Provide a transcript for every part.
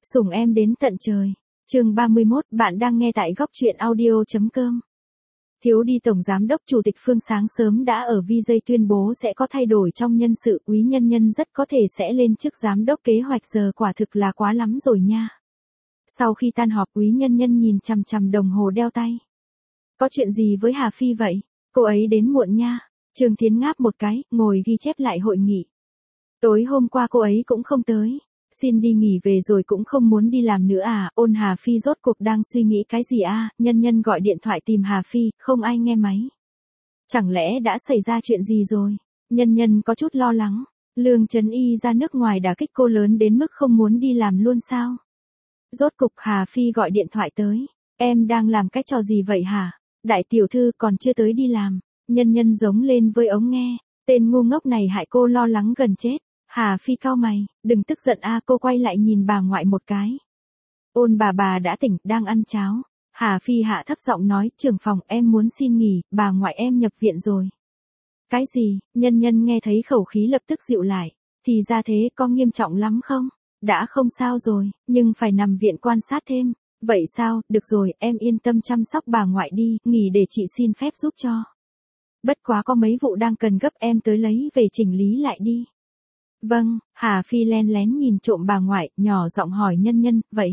Sủng em đến tận trời. Chương 31, bạn đang nghe tại góc truyện audio.com. Thiếu đi tổng giám đốc chủ tịch Phương sáng sớm đã ở VJ tuyên bố sẽ có thay đổi trong nhân sự, Quý Nhân Nhân rất có thể sẽ lên chức giám đốc kế hoạch, giờ quả thực là quá lắm rồi nha. Sau khi tan họp, Quý Nhân Nhân nhìn chằm chằm đồng hồ đeo tay. Có chuyện gì với Hà Phi vậy? Cô ấy đến muộn nha. Trương Thiến ngáp một cái, ngồi ghi chép lại hội nghị. Tối hôm qua cô ấy cũng không tới. Xin đi nghỉ về rồi cũng không muốn đi làm nữa à? Ôn Hà Phi rốt cuộc đang suy nghĩ cái gì à? Nhân Nhân gọi điện thoại tìm Hà Phi, không ai nghe máy. Chẳng lẽ đã xảy ra chuyện gì rồi? Nhân Nhân có chút lo lắng. Lương Trấn Y ra nước ngoài đả kích cô lớn đến mức không muốn đi làm luôn sao? Rốt cục Hà Phi gọi điện thoại tới. Em đang làm cái trò gì vậy hả? Đại tiểu thư còn chưa tới đi làm. Nhân Nhân giống lên với ống nghe. Tên ngu ngốc này hại cô lo lắng gần chết. Hà Phi cau mày, đừng tức giận a. Cô quay lại nhìn bà ngoại một cái. Ôn bà đã tỉnh, đang ăn cháo. Hà Phi hạ thấp giọng nói, trưởng phòng em muốn xin nghỉ, bà ngoại em nhập viện rồi. Cái gì? Nhân Nhân nghe thấy khẩu khí lập tức dịu lại. Thì ra thế, có nghiêm trọng lắm không? Đã không sao rồi, nhưng phải nằm viện quan sát thêm. Vậy sao, được rồi, em yên tâm chăm sóc bà ngoại đi, nghỉ để chị xin phép giúp cho. Bất quá có mấy vụ đang cần gấp, em tới lấy về chỉnh lý lại đi. Vâng, Hà Phi len lén nhìn trộm bà ngoại, nhỏ giọng hỏi Nhân Nhân, vậy?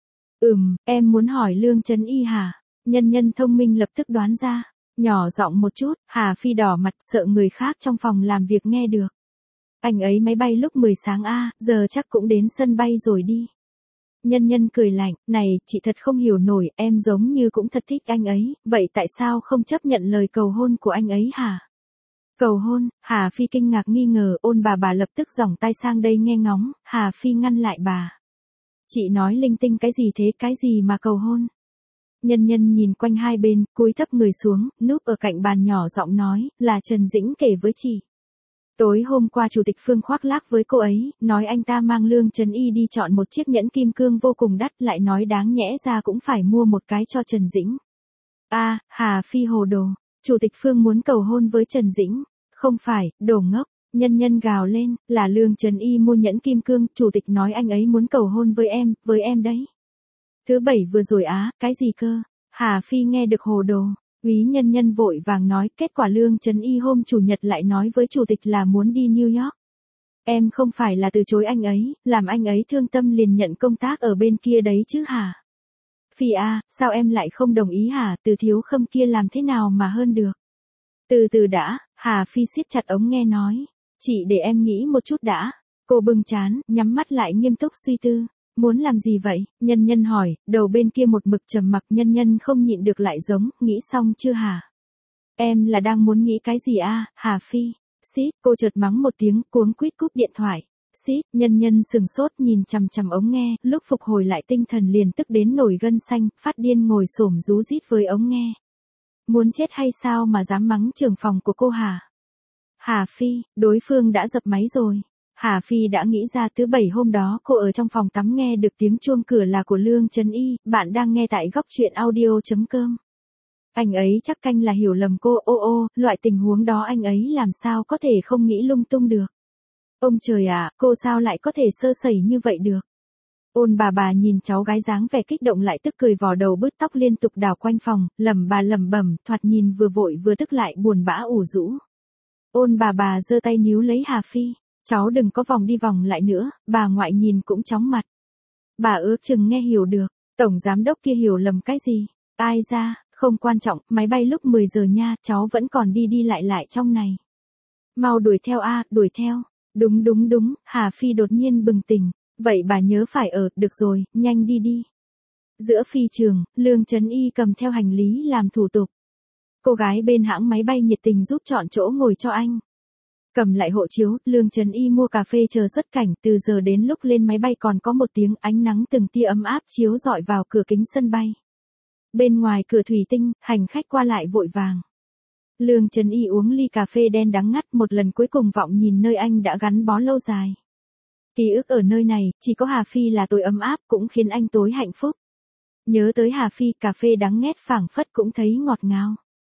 Em muốn hỏi Lương Trấn Y hả? Nhân Nhân thông minh lập tức đoán ra. Nhỏ giọng một chút, Hà Phi đỏ mặt sợ người khác trong phòng làm việc nghe được. Anh ấy máy bay lúc 10 sáng a, giờ chắc cũng đến sân bay rồi đi. Nhân Nhân cười lạnh, này, chị thật không hiểu nổi, em giống như cũng thật thích anh ấy, vậy tại sao không chấp nhận lời cầu hôn của anh ấy hả? Cầu hôn? Hà Phi kinh ngạc nghi ngờ. Ôn bà lập tức giỏng tay sang đây nghe ngóng. Hà Phi ngăn lại bà. Chị nói linh tinh cái gì thế, cái gì mà cầu hôn? Nhân Nhân nhìn quanh hai bên, cúi thấp người xuống, núp ở cạnh bàn nhỏ giọng nói, là Trần Dĩnh kể với chị. Tối hôm qua chủ tịch Phương khoác lác với cô ấy, nói anh ta mang Lương Trấn Y đi chọn một chiếc nhẫn kim cương vô cùng đắt, lại nói đáng nhẽ ra cũng phải mua một cái cho Trần Dĩnh. Hà Phi hồ đồ. Chủ tịch Phương muốn cầu hôn với Trần Dĩnh. Không phải, đồ ngốc. Nhân Nhân gào lên, là Lương Trấn Y mua nhẫn kim cương, chủ tịch nói anh ấy muốn cầu hôn với em đấy. Thứ bảy vừa rồi á, cái gì cơ? Hà Phi nghe được hồ đồ. Quý Nhân Nhân vội vàng nói, kết quả Lương Trấn Y hôm chủ nhật lại nói với chủ tịch là muốn đi New York. Em không phải là từ chối anh ấy, làm anh ấy thương tâm liền nhận công tác ở bên kia đấy chứ hả? Phi sao em lại không đồng ý hả? Từ Thiếu Khâm kia làm thế nào mà hơn được? Từ từ đã, Hà Phi siết chặt ống nghe nói. Chị để em nghĩ một chút đã. Cô bưng trán, nhắm mắt lại nghiêm túc suy tư. Muốn làm gì vậy? Nhân Nhân hỏi, đầu bên kia một mực trầm mặc. Nhân Nhân không nhịn được lại giống, nghĩ xong chưa hả? Em là đang muốn nghĩ cái gì Hà Phi? Xít, cô chợt mắng một tiếng, cuống quýt cúp điện thoại. Xít, Nhân Nhân sừng sốt nhìn chằm chằm ống nghe, lúc phục hồi lại tinh thần liền tức đến nổi gân xanh, phát điên ngồi xổm rú rít với ống nghe. Muốn chết hay sao mà dám mắng trưởng phòng của cô hả? Hà Phi, đối phương đã dập máy rồi. Hà Phi đã nghĩ ra thứ bảy hôm đó cô ở trong phòng tắm nghe được tiếng chuông cửa là của Lương Trấn Y, bạn đang nghe tại góc truyện audio.com. Anh ấy chắc canh là hiểu lầm cô, loại tình huống đó anh ấy làm sao có thể không nghĩ lung tung được. Ông trời cô sao lại có thể sơ sẩy như vậy được? Ôn bà nhìn cháu gái dáng vẻ kích động lại tức cười vò đầu bứt tóc liên tục đảo quanh phòng, lẩm bẩm, thoạt nhìn vừa vội vừa tức lại buồn bã ủ rũ. Ôn bà giơ tay níu lấy Hà Phi, cháu đừng có vòng đi vòng lại nữa, bà ngoại nhìn cũng chóng mặt. Bà ước chừng nghe hiểu được, tổng giám đốc kia hiểu lầm cái gì? Ai ra, không quan trọng, máy bay lúc 10 giờ nha, cháu vẫn còn đi lại trong này. Mau đuổi theo đuổi theo. Đúng, Hà Phi đột nhiên bừng tỉnh. Vậy bà nhớ phải được rồi, nhanh đi. Giữa phi trường, Lương Trấn Y cầm theo hành lý làm thủ tục. Cô gái bên hãng máy bay nhiệt tình giúp chọn chỗ ngồi cho anh. Cầm lại hộ chiếu, Lương Trấn Y mua cà phê chờ xuất cảnh, từ giờ đến lúc lên máy bay còn có một tiếng, ánh nắng từng tia ấm áp chiếu rọi vào cửa kính sân bay. Bên ngoài cửa thủy tinh, hành khách qua lại vội vàng. Lương Trấn Y uống ly cà phê đen đắng ngắt, một lần cuối cùng vọng nhìn nơi anh đã gắn bó lâu dài. Ký ức ở nơi này, chỉ có Hà Phi là tối ấm áp, cũng khiến anh tối hạnh phúc. Nhớ tới Hà Phi, cà phê đắng nghét phảng phất cũng thấy ngọt ngào.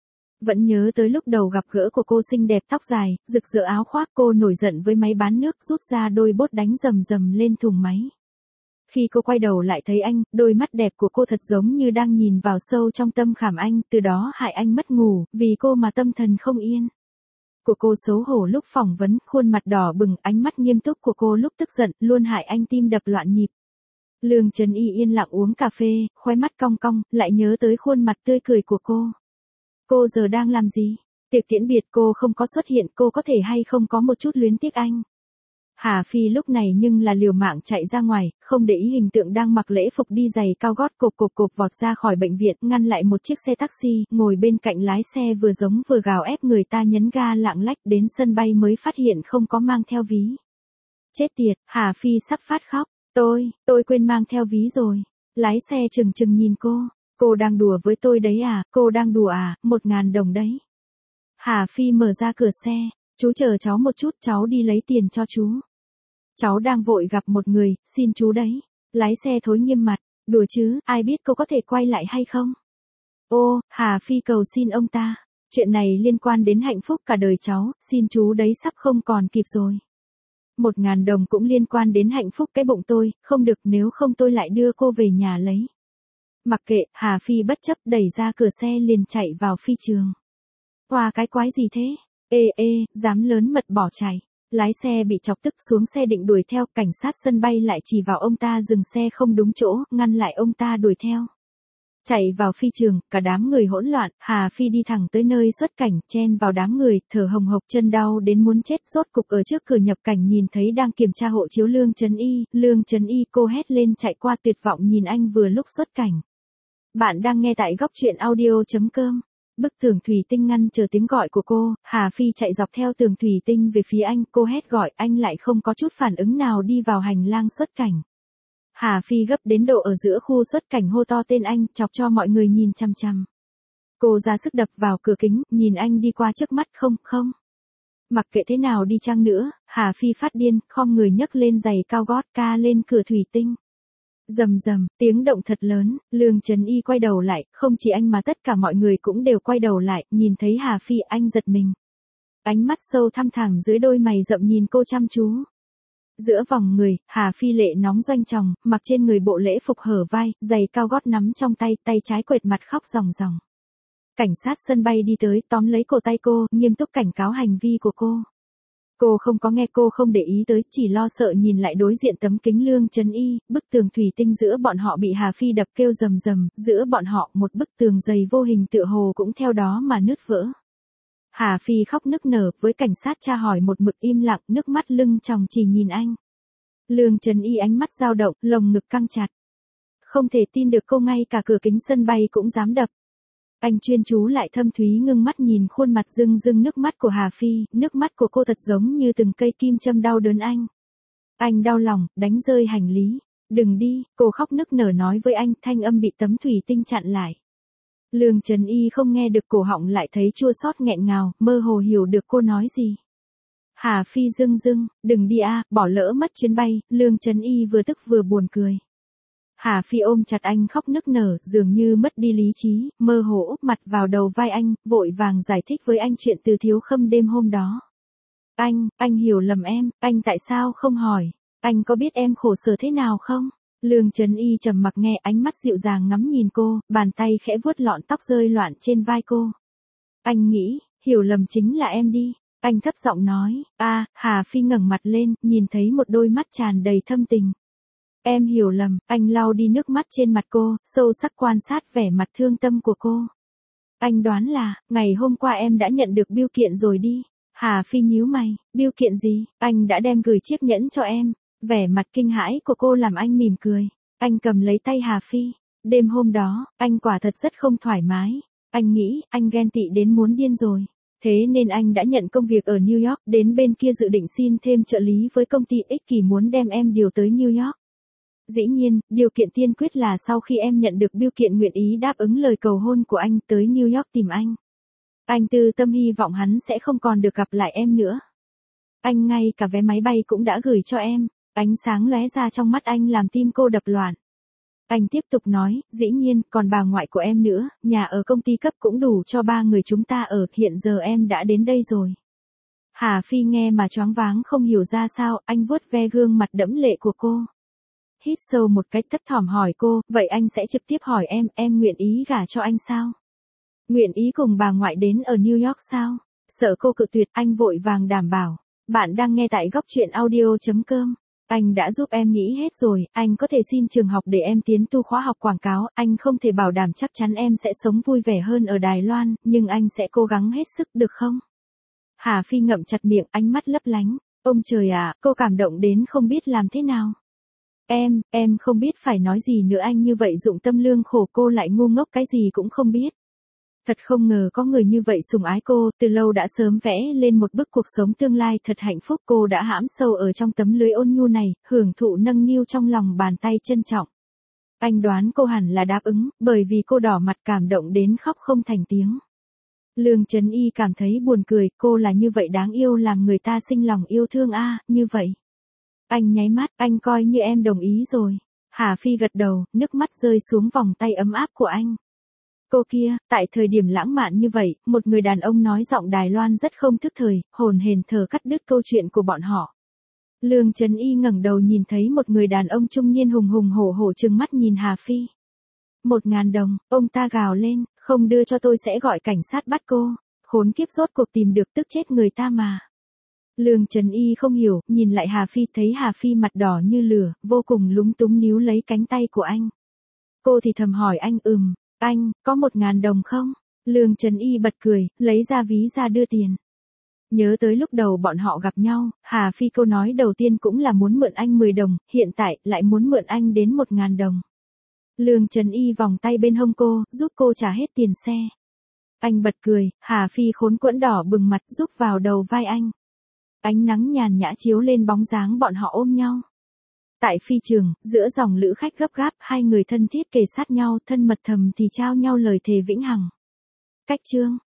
Vẫn nhớ tới lúc đầu gặp gỡ của cô xinh đẹp tóc dài, rực rỡ áo khoác, cô nổi giận với máy bán nước, rút ra đôi bốt đánh rầm rầm lên thùng máy. Khi cô quay đầu lại thấy anh, đôi mắt đẹp của cô thật giống như đang nhìn vào sâu trong tâm khảm anh, từ đó hại anh mất ngủ, vì cô mà tâm thần không yên. Của cô xấu hổ lúc phỏng vấn, khuôn mặt đỏ bừng, ánh mắt nghiêm túc của cô lúc tức giận, luôn hại anh tim đập loạn nhịp. Lương Trấn Y yên lặng uống cà phê, khóe mắt cong cong, lại nhớ tới khuôn mặt tươi cười của cô. Cô giờ đang làm gì? Tiệc tiễn biệt cô không có xuất hiện, cô có thể hay không có một chút luyến tiếc anh? Hà Phi lúc này nhưng là liều mạng chạy ra ngoài, không để ý hình tượng đang mặc lễ phục đi giày cao gót cộp vọt ra khỏi bệnh viện, ngăn lại một chiếc xe taxi, ngồi bên cạnh lái xe vừa giống vừa gào ép người ta nhấn ga lạng lách, đến sân bay mới phát hiện không có mang theo ví. Chết tiệt, Hà Phi sắp phát khóc, tôi quên mang theo ví rồi. Lái xe chừng nhìn cô đang đùa với tôi đấy à, cô đang đùa à, 1.000 đồng đấy. Hà Phi mở ra cửa xe, chú chờ cháu một chút, cháu đi lấy tiền cho chú. Cháu đang vội gặp một người, xin chú đấy. Lái xe thối nghiêm mặt, đùa chứ, ai biết cô có thể quay lại hay không? Ô, Hà Phi cầu xin ông ta. Chuyện này liên quan đến hạnh phúc cả đời cháu, xin chú đấy sắp không còn kịp rồi. 1.000 đồng cũng liên quan đến hạnh phúc cái bụng tôi, không được, nếu không tôi lại đưa cô về nhà lấy. Mặc kệ, Hà Phi bất chấp đẩy ra cửa xe liền chạy vào phi trường. Qua cái quái gì thế? Dám lớn mật bỏ chạy. Lái xe bị chọc tức xuống xe định đuổi theo, cảnh sát sân bay lại chỉ vào ông ta dừng xe không đúng chỗ, ngăn lại ông ta đuổi theo. Chạy vào phi trường, cả đám người hỗn loạn, Hà Phi đi thẳng tới nơi xuất cảnh, chen vào đám người, thở hồng hộc chân đau đến muốn chết, rốt cục ở trước cửa nhập cảnh nhìn thấy đang kiểm tra hộ chiếu Lương Trấn Y, cô hét lên chạy qua tuyệt vọng nhìn anh vừa lúc xuất cảnh. Bạn đang nghe tại góc truyện audio.com. Bức tường thủy tinh ngăn chờ tiếng gọi của cô, Hà Phi chạy dọc theo tường thủy tinh về phía anh, cô hét gọi, anh lại không có chút phản ứng nào đi vào hành lang xuất cảnh. Hà Phi gấp đến độ ở giữa khu xuất cảnh hô to tên anh, chọc cho mọi người nhìn chằm chằm. Cô ra sức đập vào cửa kính, nhìn anh đi qua trước mắt, không. Mặc kệ thế nào đi chăng nữa, Hà Phi phát điên, khom người nhấc lên giày cao gót ca lên cửa thủy tinh. Rầm, tiếng động thật lớn, Lương Trấn Y quay đầu lại, không chỉ anh mà tất cả mọi người cũng đều quay đầu lại, nhìn thấy Hà Phi anh giật mình. Ánh mắt sâu thăm thẳm dưới đôi mày rậm nhìn cô chăm chú. Giữa vòng người, Hà Phi lệ nóng doanh tròng, mặc trên người bộ lễ phục hở vai, giày cao gót nắm trong tay, tay trái quệt mặt khóc ròng ròng. Cảnh sát sân bay đi tới tóm lấy cổ tay cô, nghiêm túc cảnh cáo hành vi của cô. Cô không có nghe, cô không để ý tới, chỉ lo sợ nhìn lại đối diện tấm kính Lương Trấn Y, bức tường thủy tinh giữa bọn họ bị Hà Phi đập kêu rầm, giữa bọn họ một bức tường dày vô hình tựa hồ cũng theo đó mà nứt vỡ. Hà Phi khóc nức nở, với cảnh sát tra hỏi một mực im lặng, nước mắt lưng tròng chỉ nhìn anh. Lương Trấn Y ánh mắt dao động, lồng ngực căng chặt. Không thể tin được cô ngay cả cửa kính sân bay cũng dám đập. Anh chuyên chú lại thâm thúy ngưng mắt nhìn khuôn mặt rưng nước mắt của Hà Phi, nước mắt của cô thật giống như từng cây kim châm đau đớn anh. Anh đau lòng, đánh rơi hành lý. Đừng đi, cô khóc nức nở nói với anh, thanh âm bị tấm thủy tinh chặn lại. Lương Trấn Y không nghe được, cổ họng lại thấy chua xót nghẹn ngào, mơ hồ hiểu được cô nói gì. Hà Phi dưng, đừng đi a, bỏ lỡ mất chuyến bay, Lương Trấn Y vừa tức vừa buồn cười. Hà Phi ôm chặt anh khóc nức nở, dường như mất đi lý trí, mơ hồ úp mặt vào đầu vai anh, vội vàng giải thích với anh chuyện Từ Thiếu Khâm đêm hôm đó. Anh hiểu lầm em, anh tại sao không hỏi, anh có biết em khổ sở thế nào không? Lương Trấn Y trầm mặc nghe, ánh mắt dịu dàng ngắm nhìn cô, bàn tay khẽ vuốt lọn tóc rơi loạn trên vai cô. Anh nghĩ, hiểu lầm chính là em đi, anh thấp giọng nói. Hà Phi ngẩng mặt lên, nhìn thấy một đôi mắt tràn đầy thâm tình. Em hiểu lầm, anh lau đi nước mắt trên mặt cô, sâu sắc quan sát vẻ mặt thương tâm của cô. Anh đoán là, ngày hôm qua em đã nhận được bưu kiện rồi đi. Hà Phi nhíu mày, bưu kiện gì, anh đã đem gửi chiếc nhẫn cho em. Vẻ mặt kinh hãi của cô làm anh mỉm cười. Anh cầm lấy tay Hà Phi. Đêm hôm đó, anh quả thật rất không thoải mái. Anh nghĩ, anh ghen tị đến muốn điên rồi. Thế nên anh đã nhận công việc ở New York, đến bên kia dự định xin thêm trợ lý với công ty ích kỷ muốn đem em điều tới New York. Dĩ nhiên, điều kiện tiên quyết là sau khi em nhận được bưu kiện nguyện ý đáp ứng lời cầu hôn của anh tới New York tìm anh. Anh tư tâm hy vọng hắn sẽ không còn được gặp lại em nữa. Anh ngay cả vé máy bay cũng đã gửi cho em. Ánh sáng lóe ra trong mắt anh làm tim cô đập loạn. Anh tiếp tục nói, dĩ nhiên, còn bà ngoại của em nữa, nhà ở công ty cấp cũng đủ cho 3 người chúng ta ở, hiện giờ em đã đến đây rồi. Hà Phi nghe mà choáng váng không hiểu ra sao, anh vuốt ve gương mặt đẫm lệ của cô. hít sâu một cái thấp thỏm hỏi cô, vậy anh sẽ trực tiếp hỏi em nguyện ý gả cho anh sao? Nguyện ý cùng bà ngoại đến ở New York sao? Sợ cô cự tuyệt, anh vội vàng đảm bảo. Bạn đang nghe tại góc truyện audio.com. Anh đã giúp em nghĩ hết rồi, anh có thể xin trường học để em tiến tu khóa học quảng cáo, anh không thể bảo đảm chắc chắn em sẽ sống vui vẻ hơn ở Đài Loan, nhưng anh sẽ cố gắng hết sức được không? Hà Phi ngậm chặt miệng, ánh mắt lấp lánh. Ông trời ạ, cô cảm động đến không biết làm thế nào. Em không biết phải nói gì nữa, anh như vậy dụng tâm lương khổ cô lại ngu ngốc cái gì cũng không biết. Thật không ngờ có người như vậy sủng ái cô, từ lâu đã sớm vẽ lên một bức cuộc sống tương lai thật hạnh phúc, cô đã hãm sâu ở trong tấm lưới ôn nhu này, hưởng thụ nâng niu trong lòng bàn tay trân trọng. Anh đoán cô hẳn là đáp ứng, bởi vì cô đỏ mặt cảm động đến khóc không thành tiếng. Lương Chấn Y cảm thấy buồn cười, cô là như vậy đáng yêu làm người ta sinh lòng yêu thương a, như vậy. Anh nháy mắt, anh coi như em đồng ý rồi. Hà Phi gật đầu, nước mắt rơi xuống vòng tay ấm áp của anh. Cô kia, tại thời điểm lãng mạn như vậy, một người đàn ông nói giọng Đài Loan rất không thức thời, hồn hển thở cắt đứt câu chuyện của bọn họ. Lương Chấn Y ngẩng đầu nhìn thấy một người đàn ông trung niên hùng hùng hổ hổ trừng mắt nhìn Hà Phi. 1.000 đồng, ông ta gào lên, không đưa cho tôi sẽ gọi cảnh sát bắt cô. Khốn kiếp, rốt cuộc tìm được tức chết người ta mà. Lương Chấn Y không hiểu, nhìn lại Hà Phi, thấy Hà Phi mặt đỏ như lửa, vô cùng lúng túng níu lấy cánh tay của anh. Cô thì thầm hỏi anh, anh, có 1.000 đồng không? Lương Chấn Y bật cười, lấy ra ví ra đưa tiền. Nhớ tới lúc đầu bọn họ gặp nhau, Hà Phi câu nói đầu tiên cũng là muốn mượn anh 10 đồng, hiện tại lại muốn mượn anh đến 1.000 đồng. Lương Chấn Y vòng tay bên hông cô, giúp cô trả hết tiền xe. Anh bật cười, Hà Phi khốn quẫn đỏ bừng mặt giúp vào đầu vai anh. Ánh nắng nhàn nhã chiếu lên bóng dáng bọn họ ôm nhau. Tại phi trường, giữa dòng lữ khách gấp gáp, hai người thân thiết kề sát nhau, thân mật thầm thì trao nhau lời thề vĩnh hằng. Cách chương